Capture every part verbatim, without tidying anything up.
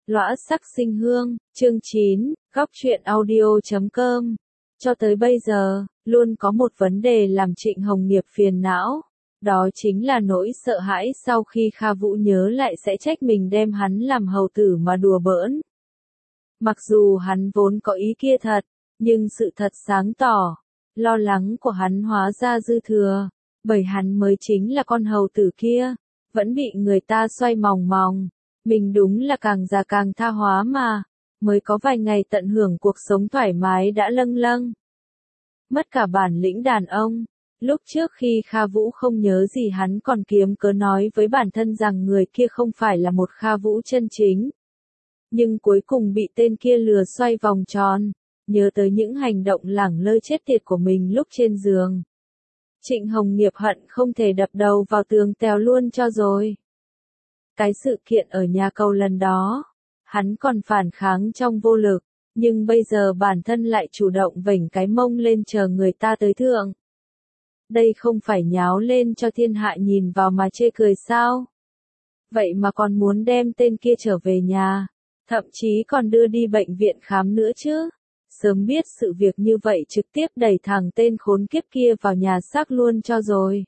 Lõa sắc sinh hương, chương chín, góc truyện audio chấm com. Cho tới bây giờ, luôn có một vấn đề làm Trịnh Hồng Nghiệp phiền não. Đó chính là nỗi sợ hãi sau khi Kha Vũ nhớ lại sẽ trách mình đem hắn làm hầu tử mà đùa bỡn. Mặc dù hắn vốn có ý kia thật, nhưng sự thật sáng tỏ, lo lắng của hắn hóa ra dư thừa, bởi hắn mới chính là con hầu tử kia, vẫn bị người ta xoay mòng mòng. Mình đúng là càng già càng tha hóa mà, mới có vài ngày tận hưởng cuộc sống thoải mái đã lâng lâng. Mất cả bản lĩnh đàn ông, lúc trước khi Kha Vũ không nhớ gì hắn còn kiếm cớ nói với bản thân rằng người kia không phải là một Kha Vũ chân chính. Nhưng cuối cùng bị tên kia lừa xoay vòng tròn, nhớ tới những hành động lẳng lơ chết tiệt của mình lúc trên giường. Trịnh Hồng Nghiệp hận không thể đập đầu vào tường tèo luôn cho rồi. Cái sự kiện ở nhà cầu lần đó, hắn còn phản kháng trong vô lực, nhưng bây giờ bản thân lại chủ động vểnh cái mông lên chờ người ta tới thượng. Đây không phải nháo lên cho thiên hạ nhìn vào mà chê cười sao? Vậy mà còn muốn đem tên kia trở về nhà, thậm chí còn đưa đi bệnh viện khám nữa chứ. Sớm biết sự việc như vậy trực tiếp đẩy thằng tên khốn kiếp kia vào nhà xác luôn cho rồi.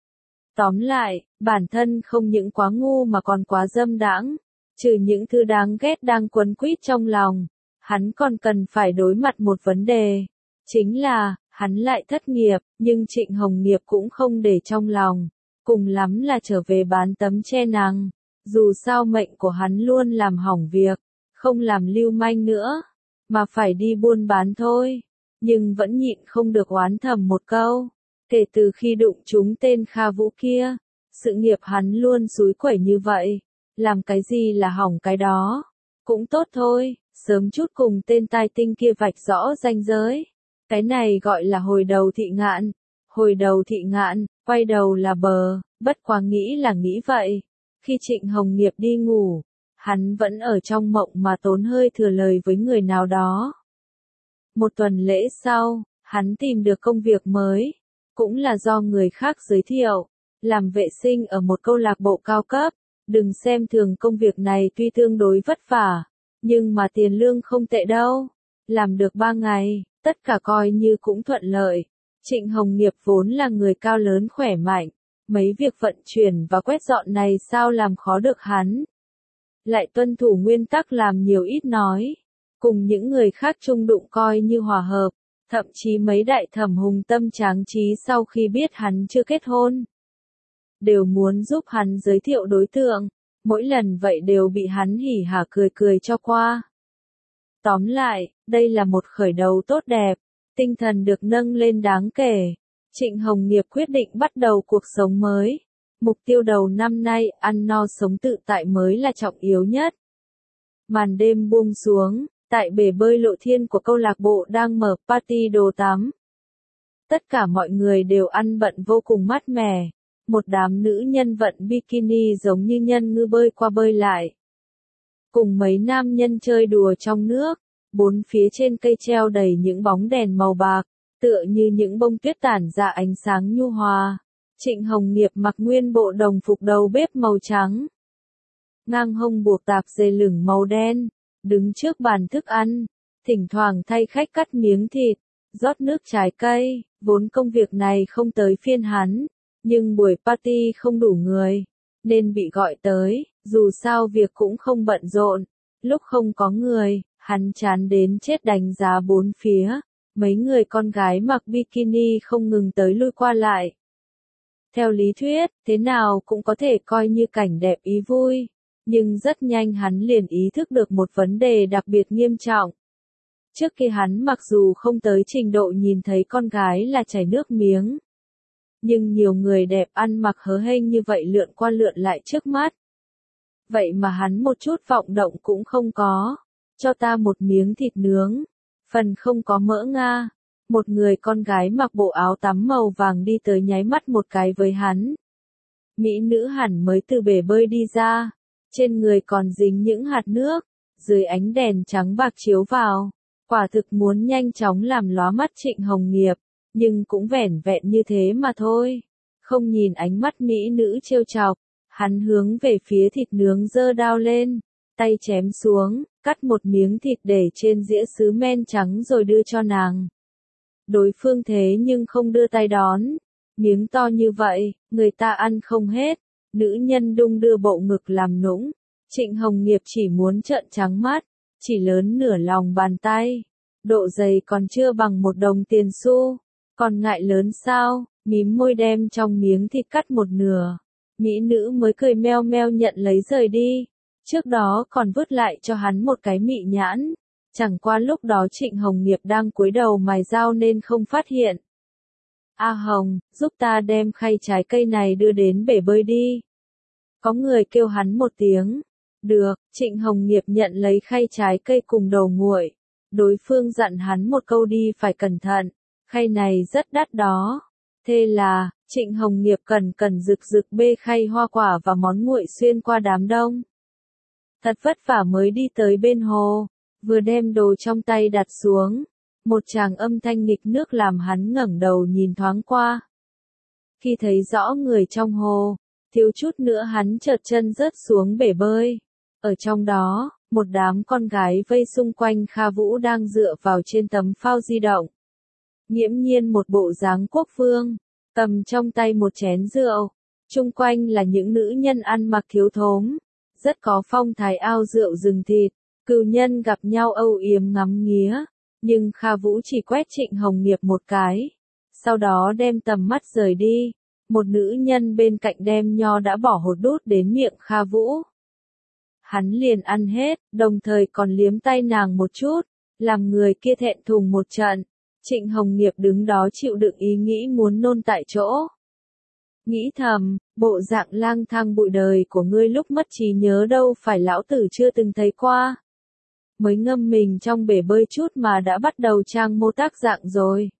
Tóm lại, bản thân không những quá ngu mà còn quá dâm đãng, trừ những thứ đáng ghét đang quấn quýt trong lòng, hắn còn cần phải đối mặt một vấn đề, chính là, hắn lại thất nghiệp, nhưng Trịnh Hồng Nghiệp cũng không để trong lòng, cùng lắm là trở về bán tấm che nắng, dù sao mệnh của hắn luôn làm hỏng việc, không làm lưu manh nữa, mà phải đi buôn bán thôi, nhưng vẫn nhịn không được oán thầm một câu. Kể từ khi đụng trúng tên Kha Vũ kia, sự nghiệp hắn luôn xúi quẩy như vậy, làm cái gì là hỏng cái đó. Cũng tốt thôi, sớm chút cùng tên tai tinh kia vạch rõ ranh giới. Cái này gọi là hồi đầu thị ngạn. Hồi đầu thị ngạn, quay đầu là bờ, bất quá nghĩ là nghĩ vậy. Khi Trịnh Hồng Nghiệp đi ngủ, hắn vẫn ở trong mộng mà tốn hơi thừa lời với người nào đó. Một tuần lễ sau, hắn tìm được công việc mới. Cũng là do người khác giới thiệu, làm vệ sinh ở một câu lạc bộ cao cấp. Đừng xem thường công việc này tuy tương đối vất vả, nhưng mà tiền lương không tệ đâu. Làm được ba ngày, tất cả coi như cũng thuận lợi. Trịnh Hồng Nghiệp vốn là người cao lớn khỏe mạnh, mấy việc vận chuyển và quét dọn này sao làm khó được hắn. Lại tuân thủ nguyên tắc làm nhiều ít nói, cùng những người khác chung đụng coi như hòa hợp. Thậm chí mấy đại thẩm hùng tâm tráng trí sau khi biết hắn chưa kết hôn, đều muốn giúp hắn giới thiệu đối tượng, mỗi lần vậy đều bị hắn hỉ hả cười cười cho qua. Tóm lại, đây là một khởi đầu tốt đẹp, tinh thần được nâng lên đáng kể. Trịnh Hồng Nghiệp quyết định bắt đầu cuộc sống mới. Mục tiêu đầu năm nay, ăn no sống tự tại mới là trọng yếu nhất. Màn đêm buông xuống. Tại bể bơi Lộ Thiên của câu lạc bộ đang mở party đồ tắm. Tất cả mọi người đều ăn bận vô cùng mát mẻ. Một đám nữ nhân vận bikini giống như nhân ngư bơi qua bơi lại. Cùng mấy nam nhân chơi đùa trong nước. Bốn phía trên cây treo đầy những bóng đèn màu bạc, tựa như những bông tuyết tản ra ánh sáng nhu hòa. Trịnh Hồng Nghiệp mặc nguyên bộ đồng phục đầu bếp màu trắng. Ngang hông buộc tạp dề lửng màu đen. Đứng trước bàn thức ăn, thỉnh thoảng thay khách cắt miếng thịt, rót nước trái cây, vốn công việc này không tới phiên hắn, nhưng buổi party không đủ người, nên bị gọi tới, dù sao việc cũng không bận rộn, lúc không có người, hắn chán đến chết đánh giá bốn phía, mấy người con gái mặc bikini không ngừng tới lui qua lại. Theo lý thuyết, thế nào cũng có thể coi như cảnh đẹp ý vui. Nhưng rất nhanh hắn liền ý thức được một vấn đề đặc biệt nghiêm trọng. Trước kia hắn mặc dù không tới trình độ nhìn thấy con gái là chảy nước miếng. Nhưng nhiều người đẹp ăn mặc hớ hênh như vậy lượn qua lượn lại trước mắt. Vậy mà hắn một chút vọng động cũng không có. Cho ta một miếng thịt nướng. Phần không có mỡ nga. Một người con gái mặc bộ áo tắm màu vàng đi tới nháy mắt một cái với hắn. Mỹ nữ hẳn mới từ bể bơi đi ra. Trên người còn dính những hạt nước, dưới ánh đèn trắng bạc chiếu vào, quả thực muốn nhanh chóng làm lóa mắt Trịnh Hồng Nghiệp, nhưng cũng vẻn vẹn như thế mà thôi. Không nhìn ánh mắt mỹ nữ trêu chọc, hắn hướng về phía thịt nướng giơ đao lên, tay chém xuống, cắt một miếng thịt để trên dĩa sứ men trắng rồi đưa cho nàng. Đối phương thế nhưng không đưa tay đón, miếng to như vậy, người ta ăn không hết, nữ nhân đung đưa bộ ngực làm nũng, Trịnh Hồng Nghiệp chỉ muốn trợn trắng mắt, chỉ lớn nửa lòng bàn tay, độ dày còn chưa bằng một đồng tiền xu, còn ngại lớn sao, mím môi đem trong miếng thịt cắt một nửa, mỹ nữ mới cười meo meo nhận lấy rời đi, trước đó còn vứt lại cho hắn một cái mị nhãn, chẳng qua lúc đó Trịnh Hồng Nghiệp đang cúi đầu mài dao nên không phát hiện. A Hồng, giúp ta đem khay trái cây này đưa đến bể bơi đi. Có người kêu hắn một tiếng. Được, Trịnh Hồng Nghiệp nhận lấy khay trái cây cùng đầu nguội. Đối phương dặn hắn một câu đi phải cẩn thận, khay này rất đắt đó. Thế là, Trịnh Hồng Nghiệp cần cần rực rực bê khay hoa quả và món nguội xuyên qua đám đông. Thật vất vả mới đi tới bên hồ, vừa đem đồ trong tay đặt xuống. Một tràng âm thanh nghịch nước làm hắn ngẩng đầu nhìn thoáng qua. Khi thấy rõ người trong hồ, thiếu chút nữa hắn trượt chân rớt xuống bể bơi. Ở trong đó, một đám con gái vây xung quanh Kha Vũ đang dựa vào trên tấm phao di động. Nghiễm nhiên một bộ dáng quốc vương, cầm trong tay một chén rượu. Chung quanh là những nữ nhân ăn mặc thiếu thốn, rất có phong thái ao rượu rừng thịt, cừu nhân gặp nhau âu yếm ngắm nghía. Nhưng Kha Vũ chỉ quét Trịnh Hồng Nghiệp một cái, sau đó đem tầm mắt rời đi, một nữ nhân bên cạnh đem nho đã bỏ hột đút đến miệng Kha Vũ. Hắn liền ăn hết, đồng thời còn liếm tay nàng một chút, làm người kia thẹn thùng một trận. Trịnh Hồng Nghiệp đứng đó chịu đựng ý nghĩ muốn nôn tại chỗ. Nghĩ thầm, bộ dạng lang thang bụi đời của ngươi lúc mất trí nhớ đâu phải lão tử chưa từng thấy qua. Mới ngâm mình trong bể bơi chút mà đã bắt đầu trang mô tác dạng rồi.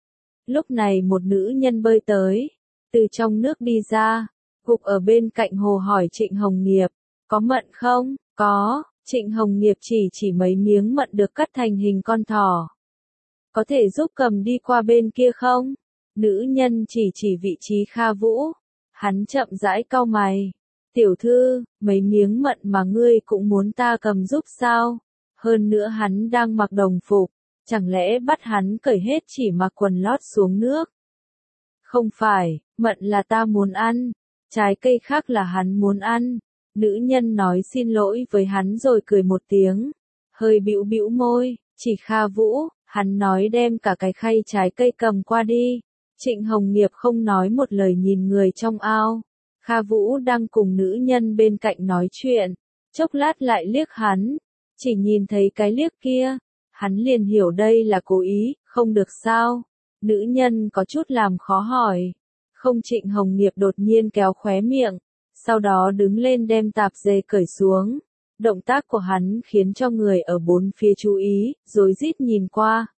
Lúc này một nữ nhân bơi tới, từ trong nước đi ra, gục ở bên cạnh hồ hỏi Trịnh Hồng Nghiệp, có mận không? Có, Trịnh Hồng Nghiệp chỉ chỉ mấy miếng mận được cắt thành hình con thỏ. Có thể giúp cầm đi qua bên kia không? Nữ nhân chỉ chỉ vị trí Kha Vũ, hắn chậm rãi cau mày. Tiểu thư, mấy miếng mận mà ngươi cũng muốn ta cầm giúp sao? Hơn nữa hắn đang mặc đồng phục, chẳng lẽ bắt hắn cởi hết chỉ mặc quần lót xuống nước? Không phải, mận là ta muốn ăn, trái cây khác là hắn muốn ăn. Nữ nhân nói xin lỗi với hắn rồi cười một tiếng, hơi bĩu bĩu môi, chỉ Kha Vũ, hắn nói đem cả cái khay trái cây cầm qua đi. Trịnh Hồng Nghiệp không nói một lời nhìn người trong ao. Kha Vũ đang cùng nữ nhân bên cạnh nói chuyện, chốc lát lại liếc hắn. Chỉ nhìn thấy cái liếc kia, hắn liền hiểu đây là cố ý, không được sao. Nữ nhân có chút làm khó hỏi. Không, Trịnh Hồng Nghiệp đột nhiên kéo khóe miệng, sau đó đứng lên đem tạp dề cởi xuống. Động tác của hắn khiến cho người ở bốn phía chú ý, rối rít nhìn qua.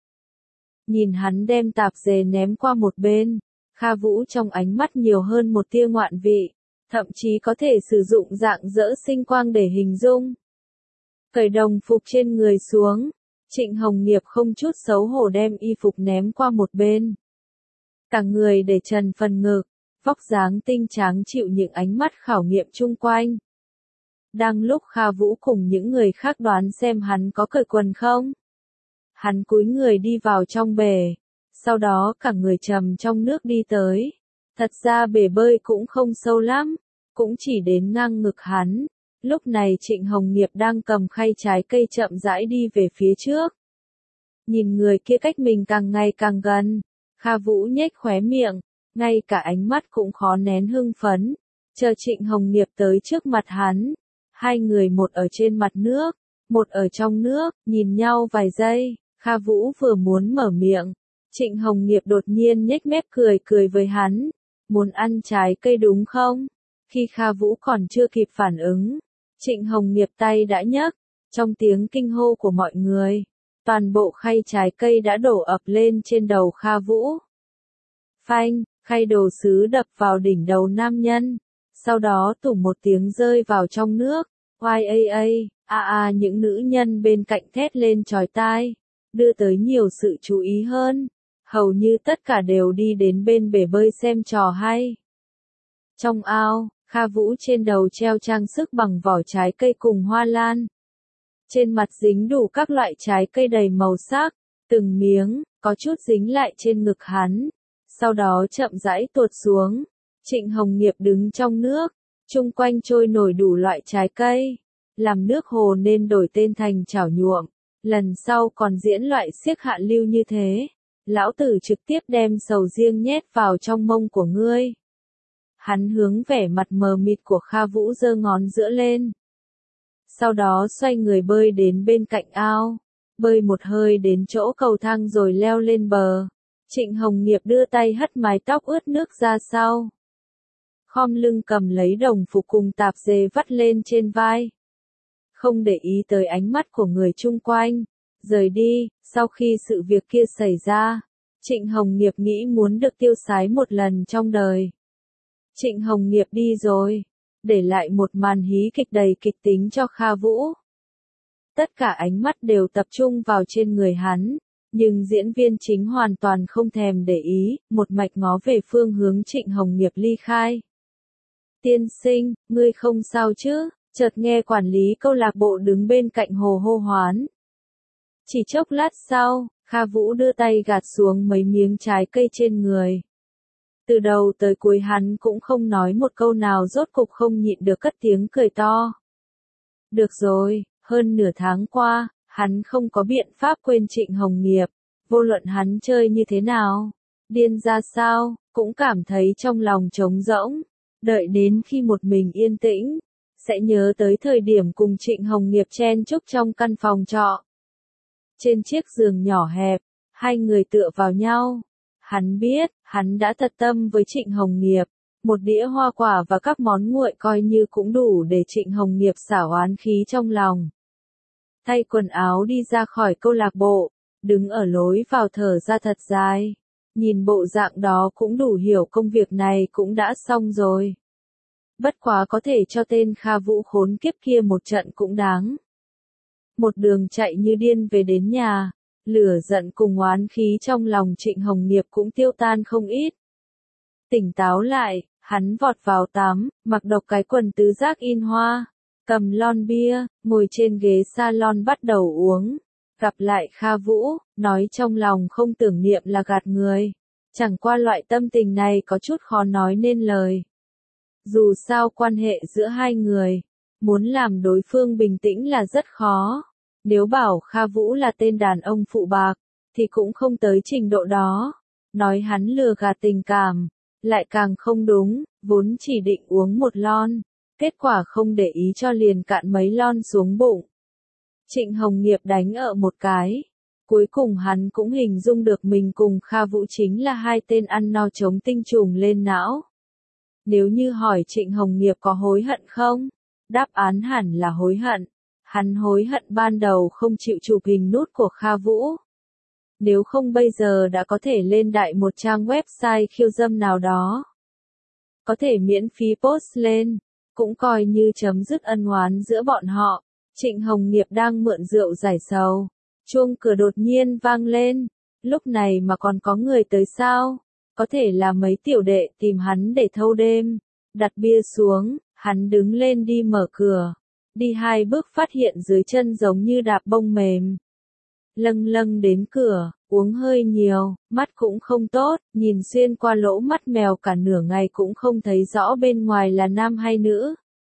Nhìn hắn đem tạp dề ném qua một bên, Kha Vũ trong ánh mắt nhiều hơn một tia ngoạn vị, thậm chí có thể sử dụng dạng dỡ sinh quang để hình dung. Cởi đồng phục trên người xuống, Trịnh Hồng Nghiệp không chút xấu hổ đem y phục ném qua một bên. Cả người để trần phần ngực, vóc dáng tinh tráng chịu những ánh mắt khảo nghiệm chung quanh. Đang lúc Kha Vũ cùng những người khác đoán xem hắn có cởi quần không, hắn cúi người đi vào trong bể, sau đó cả người trầm trong nước đi tới. Thật ra bể bơi cũng không sâu lắm, cũng chỉ đến ngang ngực hắn. Lúc này Trịnh Hồng Nghiệp đang cầm khay trái cây chậm rãi đi về phía trước. Nhìn người kia cách mình càng ngày càng gần, Kha Vũ nhếch khóe miệng, ngay cả ánh mắt cũng khó nén hưng phấn. Chờ Trịnh Hồng Nghiệp tới trước mặt hắn, hai người một ở trên mặt nước, một ở trong nước, nhìn nhau vài giây, Kha Vũ vừa muốn mở miệng, Trịnh Hồng Nghiệp đột nhiên nhếch mép cười cười với hắn, muốn ăn trái cây đúng không? Khi Kha Vũ còn chưa kịp phản ứng, Trịnh Hồng Nghiệp tay đã nhấc, trong tiếng kinh hô của mọi người, toàn bộ khay trái cây đã đổ ập lên trên đầu Kha Vũ. Phanh, khay đồ sứ đập vào đỉnh đầu nam nhân, sau đó tủng một tiếng rơi vào trong nước. Oai a a, a a những nữ nhân bên cạnh thét lên chói tai, đưa tới nhiều sự chú ý hơn. Hầu như tất cả đều đi đến bên bể bơi xem trò hay. Trong ao, Kha Vũ trên đầu treo trang sức bằng vỏ trái cây cùng hoa lan. Trên mặt dính đủ các loại trái cây đầy màu sắc, từng miếng, có chút dính lại trên ngực hắn. Sau đó chậm rãi tuột xuống. Trịnh Hồng Nghiệp đứng trong nước, chung quanh trôi nổi đủ loại trái cây. Làm nước hồ nên đổi tên thành chảo nhuộm. Lần sau còn diễn loại xiếc hạ lưu như thế. Lão tử trực tiếp đem sầu riêng nhét vào trong mông của ngươi. Hắn hướng vẻ mặt mờ mịt của Kha Vũ giơ ngón giữa lên. Sau đó xoay người bơi đến bên cạnh ao. Bơi một hơi đến chỗ cầu thang rồi leo lên bờ. Trịnh Hồng Nghiệp đưa tay hất mái tóc ướt nước ra sau. Khom lưng cầm lấy đồng phục cùng tạp dề vắt lên trên vai. Không để ý tới ánh mắt của người chung quanh. Rời đi, sau khi sự việc kia xảy ra. Trịnh Hồng Nghiệp nghĩ muốn được tiêu sái một lần trong đời. Trịnh Hồng Nghiệp đi rồi. Để lại một màn hí kịch đầy kịch tính cho Kha Vũ. Tất cả ánh mắt đều tập trung vào trên người hắn. Nhưng diễn viên chính hoàn toàn không thèm để ý, một mạch ngó về phương hướng Trịnh Hồng Nghiệp ly khai. Tiên sinh, ngươi không sao chứ? Chợt nghe quản lý câu lạc bộ đứng bên cạnh hồ hô hoán. Chỉ chốc lát sau, Kha Vũ đưa tay gạt xuống mấy miếng trái cây trên người. Từ đầu tới cuối hắn cũng không nói một câu nào, rốt cục không nhịn được cất tiếng cười to. Được rồi, hơn nửa tháng qua, hắn không có biện pháp quên Trịnh Hồng Nghiệp. Vô luận hắn chơi như thế nào, điên ra sao, cũng cảm thấy trong lòng trống rỗng. Đợi đến khi một mình yên tĩnh, sẽ nhớ tới thời điểm cùng Trịnh Hồng Nghiệp chen chúc trong căn phòng trọ. Trên chiếc giường nhỏ hẹp, hai người tựa vào nhau. Hắn biết, hắn đã thật tâm với Trịnh Hồng Nghiệp. Một đĩa hoa quả và các món nguội coi như cũng đủ để Trịnh Hồng Nghiệp xả oán khí trong lòng. Thay quần áo đi ra khỏi câu lạc bộ, đứng ở lối vào thở ra thật dài. Nhìn bộ dạng đó cũng đủ hiểu công việc này cũng đã xong rồi. Bất quá có thể cho tên Kha Vũ khốn kiếp kia một trận cũng đáng. Một đường chạy như điên về đến nhà, lửa giận cùng oán khí trong lòng Trịnh Hồng Nghiệp cũng tiêu tan không ít. Tỉnh táo lại, hắn vọt vào tắm, mặc độc cái quần tứ giác in hoa, cầm lon bia, ngồi trên ghế salon bắt đầu uống. Gặp lại Kha Vũ, nói trong lòng không tưởng niệm là gạt người. Chẳng qua loại tâm tình này có chút khó nói nên lời. Dù sao quan hệ giữa hai người, muốn làm đối phương bình tĩnh là rất khó. Nếu bảo Kha Vũ là tên đàn ông phụ bạc, thì cũng không tới trình độ đó. Nói hắn lừa gạt tình cảm, lại càng không đúng, vốn chỉ định uống một lon. Kết quả không để ý cho liền cạn mấy lon xuống bụng. Trịnh Hồng Nghiệp đánh ở một cái. Cuối cùng hắn cũng hình dung được mình cùng Kha Vũ chính là hai tên ăn no chống tinh trùng lên não. Nếu như hỏi Trịnh Hồng Nghiệp có hối hận không? Đáp án hẳn là hối hận. Hắn hối hận ban đầu không chịu chụp hình nút của Kha Vũ. Nếu không bây giờ đã có thể lên đại một trang website khiêu dâm nào đó. Có thể miễn phí post lên, cũng coi như chấm dứt ân oán giữa bọn họ. Trịnh Hồng Nghiệp đang mượn rượu giải sầu. Chuông cửa đột nhiên vang lên. Lúc này mà còn có người tới sao? Có thể là mấy tiểu đệ tìm hắn để thâu đêm. Đặt bia xuống, hắn đứng lên đi mở cửa. Đi hai bước phát hiện dưới chân giống như đạp bông mềm. Lâng lâng đến cửa, uống hơi nhiều, mắt cũng không tốt, nhìn xuyên qua lỗ mắt mèo cả nửa ngày cũng không thấy rõ bên ngoài là nam hay nữ.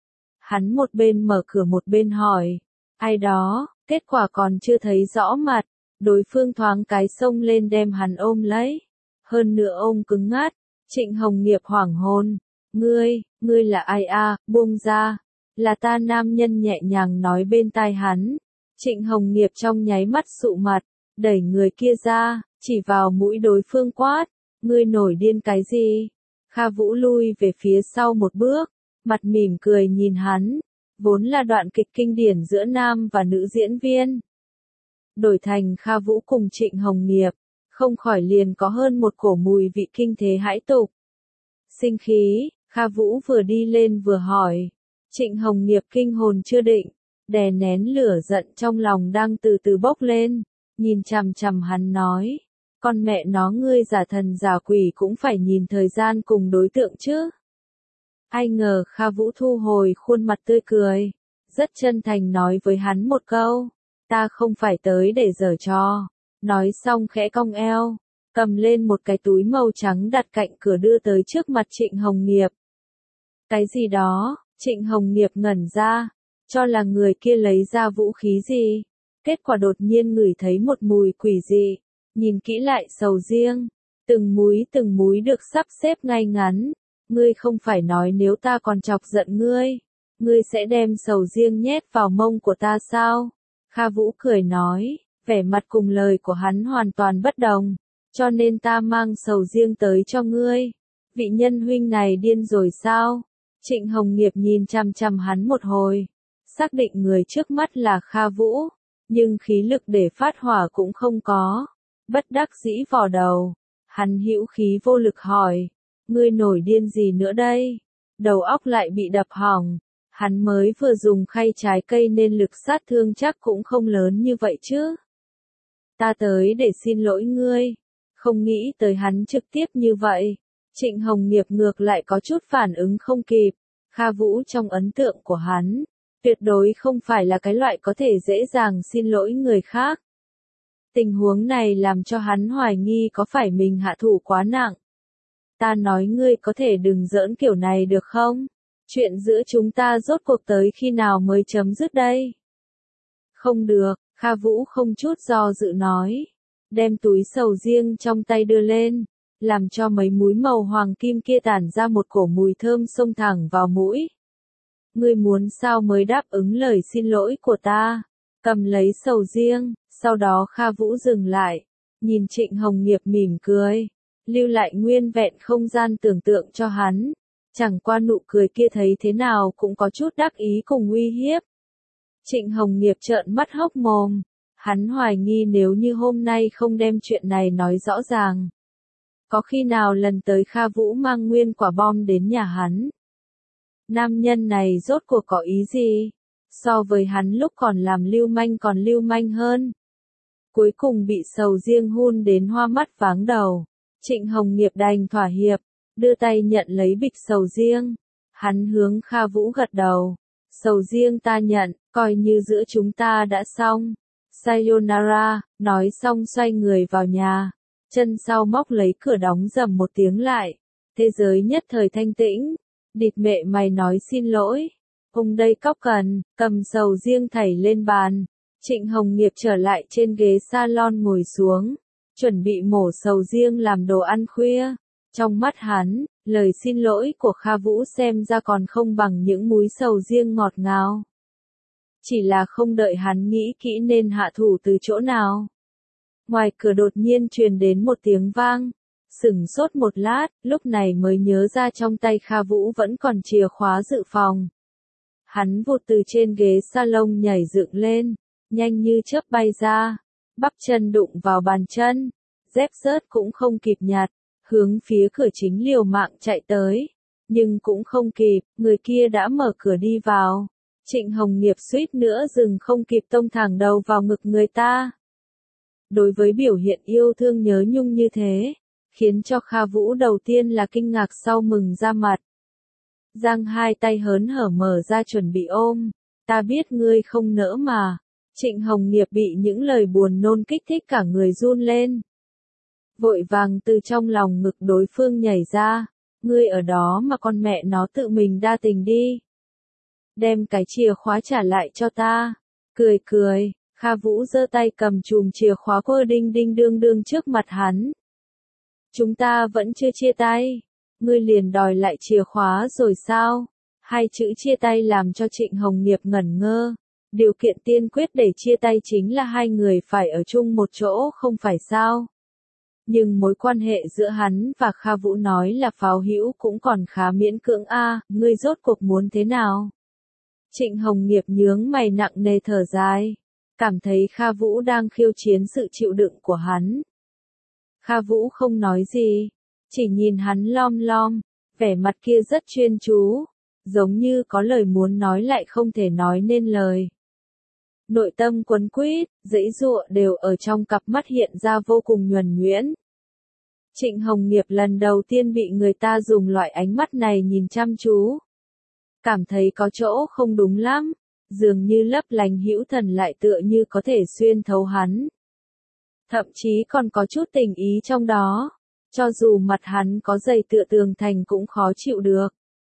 Hắn một bên mở cửa một bên hỏi, ai đó, kết quả còn chưa thấy rõ mặt, đối phương thoáng cái xông lên đem hắn ôm lấy. Hơn nữa ôm cứng ngắt, Trịnh Hồng Nghiệp hoảng hồn, ngươi, ngươi là ai a, buông ra, là ta, nam nhân nhẹ nhàng nói bên tai hắn. Trịnh Hồng Nghiệp trong nháy mắt sụ mặt, đẩy người kia ra, chỉ vào mũi đối phương quát, ngươi nổi điên cái gì? Kha Vũ lui về phía sau một bước, mặt mỉm cười nhìn hắn, vốn là đoạn kịch kinh điển giữa nam và nữ diễn viên. Đổi thành Kha Vũ cùng Trịnh Hồng Nghiệp, không khỏi liền có hơn một cổ mùi vị kinh thế hãi tục. Sinh khí, Kha Vũ vừa đi lên vừa hỏi, Trịnh Hồng Nghiệp kinh hồn chưa định, đè nén lửa giận trong lòng đang từ từ bốc lên, nhìn chằm chằm hắn nói, con mẹ nó, ngươi giả thần giả quỷ cũng phải nhìn thời gian cùng đối tượng chứ. Ai ngờ Kha Vũ thu hồi khuôn mặt tươi cười, rất chân thành nói với hắn một câu, ta không phải tới để giở trò. Nói xong khẽ cong eo, cầm lên một cái túi màu trắng đặt cạnh cửa đưa tới trước mặt Trịnh Hồng Nghiệp. Cái gì đó? Trịnh Hồng Nghiệp ngẩn ra, cho là người kia lấy ra vũ khí gì. Kết quả đột nhiên ngửi thấy một mùi quỷ dị, nhìn kỹ lại sầu riêng, từng múi từng múi được sắp xếp ngay ngắn. Ngươi không phải nói nếu ta còn chọc giận ngươi, ngươi sẽ đem sầu riêng nhét vào mông của ta sao? Kha Vũ cười nói, vẻ mặt cùng lời của hắn hoàn toàn bất đồng, cho nên ta mang sầu riêng tới cho ngươi. Vị nhân huynh này điên rồi sao? Trịnh Hồng Nghiệp nhìn chằm chằm hắn một hồi, xác định người trước mắt là Kha Vũ, nhưng khí lực để phát hỏa cũng không có, bất đắc dĩ vò đầu. Hắn hữu khí vô lực hỏi, ngươi nổi điên gì nữa đây? Đầu óc lại bị đập hỏng, hắn mới vừa dùng khay trái cây nên lực sát thương chắc cũng không lớn như vậy chứ. Ta tới để xin lỗi ngươi, không nghĩ tới hắn trực tiếp như vậy. Trịnh Hồng Nghiệp ngược lại có chút phản ứng không kịp, Kha Vũ trong ấn tượng của hắn, tuyệt đối không phải là cái loại có thể dễ dàng xin lỗi người khác. Tình huống này làm cho hắn hoài nghi có phải mình hạ thủ quá nặng. Ta nói ngươi có thể đừng giỡn kiểu này được không? Chuyện giữa chúng ta rốt cuộc tới khi nào mới chấm dứt đây? Không được, Kha Vũ không chút do dự nói, đem túi sầu riêng trong tay đưa lên, làm cho mấy múi màu hoàng kim kia tản ra một cổ mùi thơm xông thẳng vào mũi. Ngươi muốn sao mới đáp ứng lời xin lỗi của ta? Cầm lấy sầu riêng, sau đó Kha Vũ dừng lại, nhìn Trịnh Hồng Nghiệp mỉm cười, lưu lại nguyên vẹn không gian tưởng tượng cho hắn. Chẳng qua nụ cười kia thấy thế nào cũng có chút đắc ý cùng uy hiếp. Trịnh Hồng Nghiệp trợn mắt hốc mồm, hắn hoài nghi nếu như hôm nay không đem chuyện này nói rõ ràng, có khi nào lần tới Kha Vũ mang nguyên quả bom đến nhà hắn. Nam nhân này rốt cuộc có ý gì? So với hắn lúc còn làm lưu manh còn lưu manh hơn. Cuối cùng bị sầu riêng hun đến hoa mắt váng đầu, Trịnh Hồng Nghiệp đành thỏa hiệp, đưa tay nhận lấy bịch sầu riêng. Hắn hướng Kha Vũ gật đầu, sầu riêng ta nhận, coi như giữa chúng ta đã xong. Sayonara, nói xong xoay người vào nhà, chân sau móc lấy cửa đóng rầm một tiếng lại. Thế giới nhất thời thanh tĩnh, địt mẹ mày nói xin lỗi. Ông đây cóc cần, cầm sầu riêng thảy lên bàn. Trịnh Hồng Nghiệp trở lại trên ghế salon ngồi xuống, chuẩn bị mổ sầu riêng làm đồ ăn khuya. Trong mắt hắn, lời xin lỗi của Kha Vũ xem ra còn không bằng những múi sầu riêng ngọt ngào. Chỉ là không đợi hắn nghĩ kỹ nên hạ thủ từ chỗ nào. Ngoài cửa đột nhiên truyền đến một tiếng vang, sửng sốt một lát, lúc này mới nhớ ra trong tay Kha Vũ vẫn còn chìa khóa dự phòng. Hắn vụt từ trên ghế salon nhảy dựng lên, nhanh như chớp bay ra, bắp chân đụng vào bàn chân, dép rớt cũng không kịp nhặt, hướng phía cửa chính liều mạng chạy tới, nhưng cũng không kịp, người kia đã mở cửa đi vào. Trịnh Hồng Nghiệp suýt nữa dừng không kịp tông thẳng đầu vào ngực người ta. Đối với biểu hiện yêu thương nhớ nhung như thế, khiến cho Kha Vũ đầu tiên là kinh ngạc sau mừng ra mặt. Giang hai tay hớn hở mở ra chuẩn bị ôm, ta biết ngươi không nỡ mà. Trịnh Hồng Nghiệp bị những lời buồn nôn kích thích cả người run lên. Vội vàng từ trong lòng ngực đối phương nhảy ra, ngươi ở đó mà con mẹ nó tự mình đa tình đi. Đem cái chìa khóa trả lại cho ta. Cười cười, Kha Vũ giơ tay cầm chùm chìa khóa quơ đinh đinh đương đương trước mặt hắn. Chúng ta vẫn chưa chia tay, ngươi liền đòi lại chìa khóa rồi sao? Hai chữ chia tay làm cho Trịnh Hồng Nghiệp ngẩn ngơ. Điều kiện tiên quyết để chia tay chính là hai người phải ở chung một chỗ không phải sao? Nhưng mối quan hệ giữa hắn và Kha Vũ nói là pháo hữu cũng còn khá miễn cưỡng a, à, ngươi rốt cuộc muốn thế nào? Trịnh Hồng Nghiệp nhướng mày nặng nề thở dài, cảm thấy Kha Vũ đang khiêu chiến sự chịu đựng của hắn. Kha Vũ không nói gì, chỉ nhìn hắn lom lom, vẻ mặt kia rất chuyên chú, giống như có lời muốn nói lại không thể nói nên lời. Nội tâm quấn quýt, giãy giụa đều ở trong cặp mắt hiện ra vô cùng nhuần nhuyễn. Trịnh Hồng Nghiệp lần đầu tiên bị người ta dùng loại ánh mắt này nhìn chăm chú. Cảm thấy có chỗ không đúng lắm, dường như lấp lánh hữu thần lại tựa như có thể xuyên thấu hắn. Thậm chí còn có chút tình ý trong đó, cho dù mặt hắn có dày tựa tường thành cũng khó chịu được.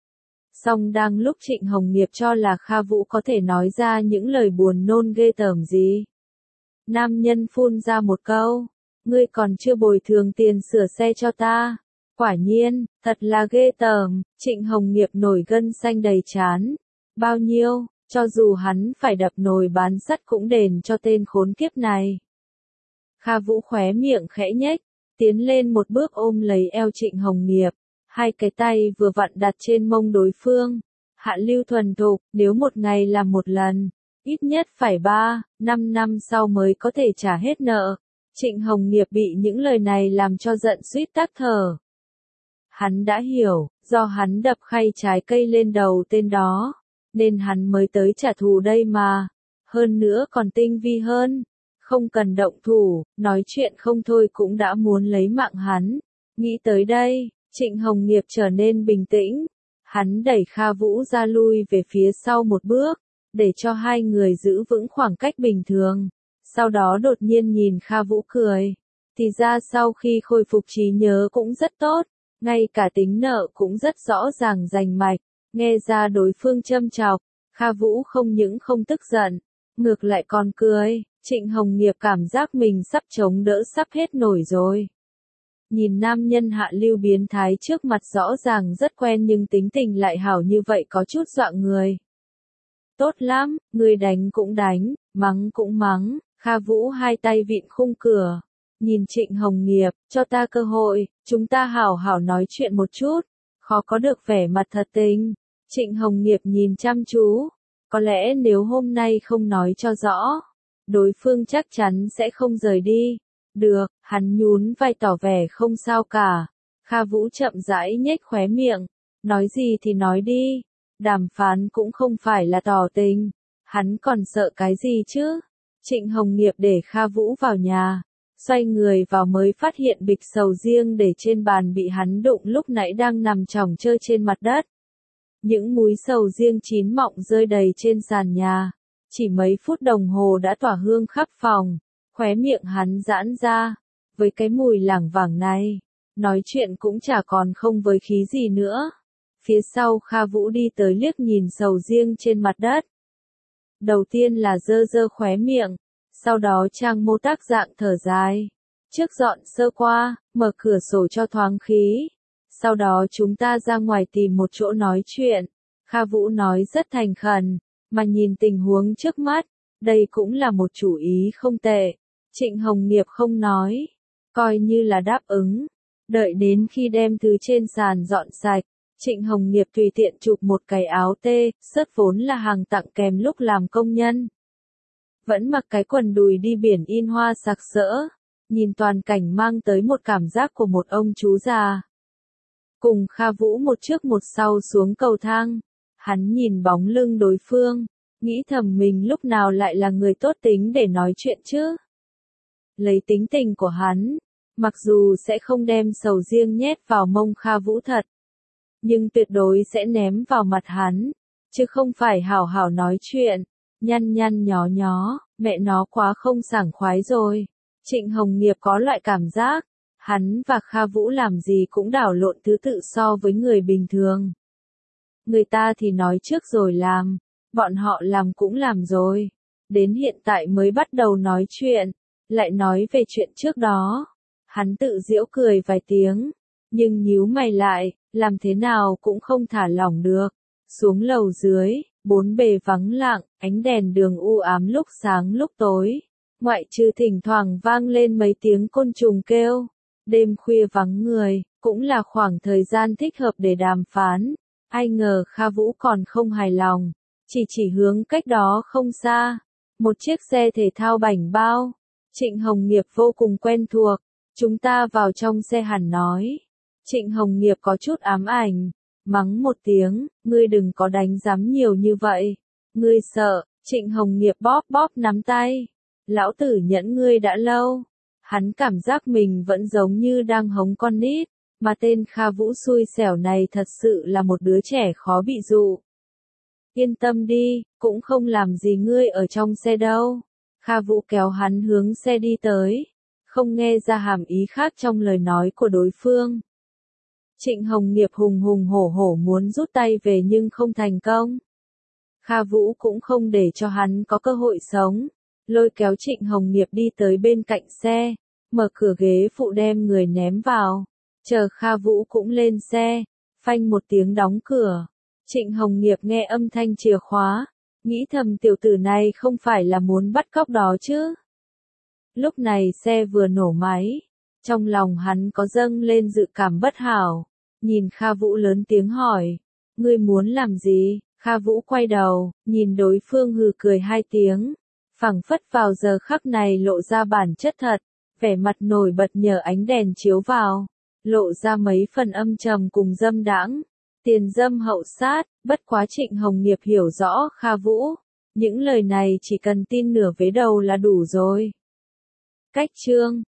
Song đang lúc Trịnh Hồng Nghiệp cho là Kha Vũ có thể nói ra những lời buồn nôn ghê tởm gì. Nam nhân phun ra một câu, ngươi còn chưa bồi thường tiền sửa xe cho ta. Quả nhiên, thật là ghê tởm, Trịnh Hồng Nghiệp nổi gân xanh đầy trán. Bao nhiêu, cho dù hắn phải đập nồi bán sắt cũng đền cho tên khốn kiếp này. Kha Vũ khóe miệng khẽ nhếch, tiến lên một bước ôm lấy eo Trịnh Hồng Nghiệp, hai cái tay vừa vặn đặt trên mông đối phương. Hạ lưu thuần thục, nếu một ngày làm một lần, ít nhất phải ba, năm năm sau mới có thể trả hết nợ. Trịnh Hồng Nghiệp bị những lời này làm cho giận suýt tắc thở. Hắn đã hiểu, do hắn đập khay trái cây lên đầu tên đó, nên hắn mới tới trả thù đây mà. Hơn nữa còn tinh vi hơn, không cần động thủ, nói chuyện không thôi cũng đã muốn lấy mạng hắn. Nghĩ tới đây, Trịnh Hồng Nghiệp trở nên bình tĩnh. Hắn đẩy Kha Vũ ra lui về phía sau một bước, để cho hai người giữ vững khoảng cách bình thường. Sau đó đột nhiên nhìn Kha Vũ cười. Thì ra sau khi khôi phục trí nhớ cũng rất tốt, ngay cả tính nợ cũng rất rõ ràng rành mạch. Nghe ra đối phương châm chọc, Kha Vũ không những không tức giận, ngược lại còn cười. Trịnh Hồng Nghiệp cảm giác mình sắp chống đỡ sắp hết nổi rồi. Nhìn nam nhân hạ lưu biến thái trước mặt rõ ràng rất quen nhưng tính tình lại hảo như vậy có chút dọa người. Tốt lắm, người đánh cũng đánh, mắng cũng mắng. Kha Vũ hai tay vịn khung cửa, nhìn Trịnh Hồng Nghiệp, cho ta cơ hội, chúng ta hảo hảo nói chuyện một chút, khó có được vẻ mặt thật tình. Trịnh Hồng Nghiệp nhìn chăm chú, có lẽ nếu hôm nay không nói cho rõ, đối phương chắc chắn sẽ không rời đi. Được, hắn nhún vai tỏ vẻ không sao cả. Kha Vũ chậm rãi nhếch khóe miệng, nói gì thì nói đi, đàm phán cũng không phải là tỏ tình, hắn còn sợ cái gì chứ. Trịnh Hồng Nghiệp để Kha Vũ vào nhà, xoay người vào mới phát hiện bịch sầu riêng để trên bàn bị hắn đụng lúc nãy đang nằm chỏng chơi trên mặt đất. Những múi sầu riêng chín mọng rơi đầy trên sàn nhà, chỉ mấy phút đồng hồ đã tỏa hương khắp phòng, khóe miệng hắn giãn ra, với cái mùi lảng vảng này, nói chuyện cũng chả còn không với khí gì nữa. Phía sau Kha Vũ đi tới liếc nhìn sầu riêng trên mặt đất. Đầu tiên là dơ dơ khóe miệng, sau đó trang mô tác dạng thở dài. Trước dọn sơ qua, mở cửa sổ cho thoáng khí. Sau đó chúng ta ra ngoài tìm một chỗ nói chuyện. Kha Vũ nói rất thành khẩn, mà nhìn tình huống trước mắt, đây cũng là một chủ ý không tệ. Trịnh Hồng Nghiệp không nói, coi như là đáp ứng. Đợi đến khi đem thứ trên sàn dọn sạch, Trịnh Hồng Nghiệp tùy tiện chụp một cái áo tê, sớt vốn là hàng tặng kèm lúc làm công nhân. Vẫn mặc cái quần đùi đi biển in hoa sặc sỡ, nhìn toàn cảnh mang tới một cảm giác của một ông chú già. Cùng Kha Vũ một trước một sau xuống cầu thang, hắn nhìn bóng lưng đối phương, nghĩ thầm mình lúc nào lại là người tốt tính để nói chuyện chứ. Lấy tính tình của hắn, mặc dù sẽ không đem sầu riêng nhét vào mông Kha Vũ thật, nhưng tuyệt đối sẽ ném vào mặt hắn, chứ không phải hảo hảo nói chuyện, nhăn nhăn nhó nhó, mẹ nó quá không sảng khoái rồi. Trịnh Hồng Nghiệp có loại cảm giác, hắn và Kha Vũ làm gì cũng đảo lộn thứ tự so với người bình thường. Người ta thì nói trước rồi làm, bọn họ làm cũng làm rồi, đến hiện tại mới bắt đầu nói chuyện, lại nói về chuyện trước đó. Hắn tự giễu cười vài tiếng, nhưng nhíu mày lại, làm thế nào cũng không thả lỏng được. Xuống lầu dưới, bốn bề vắng lặng, ánh đèn đường u ám lúc sáng lúc tối, ngoại trừ thỉnh thoảng vang lên mấy tiếng côn trùng kêu. Đêm khuya vắng người, cũng là khoảng thời gian thích hợp để đàm phán. Ai ngờ Kha Vũ còn không hài lòng, chỉ chỉ hướng cách đó không xa, một chiếc xe thể thao bảnh bao. Trịnh Hồng Nghiệp vô cùng quen thuộc, chúng ta vào trong xe hẳn nói. Trịnh Hồng Nghiệp có chút ám ảnh, mắng một tiếng, ngươi đừng có đánh giám nhiều như vậy. Ngươi sợ, Trịnh Hồng Nghiệp bóp bóp nắm tay. Lão tử nhẫn ngươi đã lâu. Hắn cảm giác mình vẫn giống như đang hống con nít, mà tên Kha Vũ xui xẻo này thật sự là một đứa trẻ khó bị dụ. Yên tâm đi, cũng không làm gì ngươi ở trong xe đâu. Kha Vũ kéo hắn hướng xe đi tới, không nghe ra hàm ý khác trong lời nói của đối phương. Trịnh Hồng Nghiệp hùng hùng hổ hổ muốn rút tay về nhưng không thành công. Kha Vũ cũng không để cho hắn có cơ hội sống, lôi kéo Trịnh Hồng Nghiệp đi tới bên cạnh xe, mở cửa ghế phụ đem người ném vào, chờ Kha Vũ cũng lên xe, phanh một tiếng đóng cửa. Trịnh Hồng Nghiệp nghe âm thanh chìa khóa, nghĩ thầm tiểu tử này không phải là muốn bắt cóc đó chứ. Lúc này xe vừa nổ máy, trong lòng hắn có dâng lên dự cảm bất hảo, nhìn Kha Vũ lớn tiếng hỏi, ngươi muốn làm gì? Kha Vũ quay đầu, nhìn đối phương hừ cười hai tiếng, phảng phất vào giờ khắc này lộ ra bản chất thật, vẻ mặt nổi bật nhờ ánh đèn chiếu vào, lộ ra mấy phần âm trầm cùng dâm đãng, tiền dâm hậu sát, bất quá Trịnh Hồng Nghiệp hiểu rõ Kha Vũ, những lời này chỉ cần tin nửa vế đầu là đủ rồi. Cách chương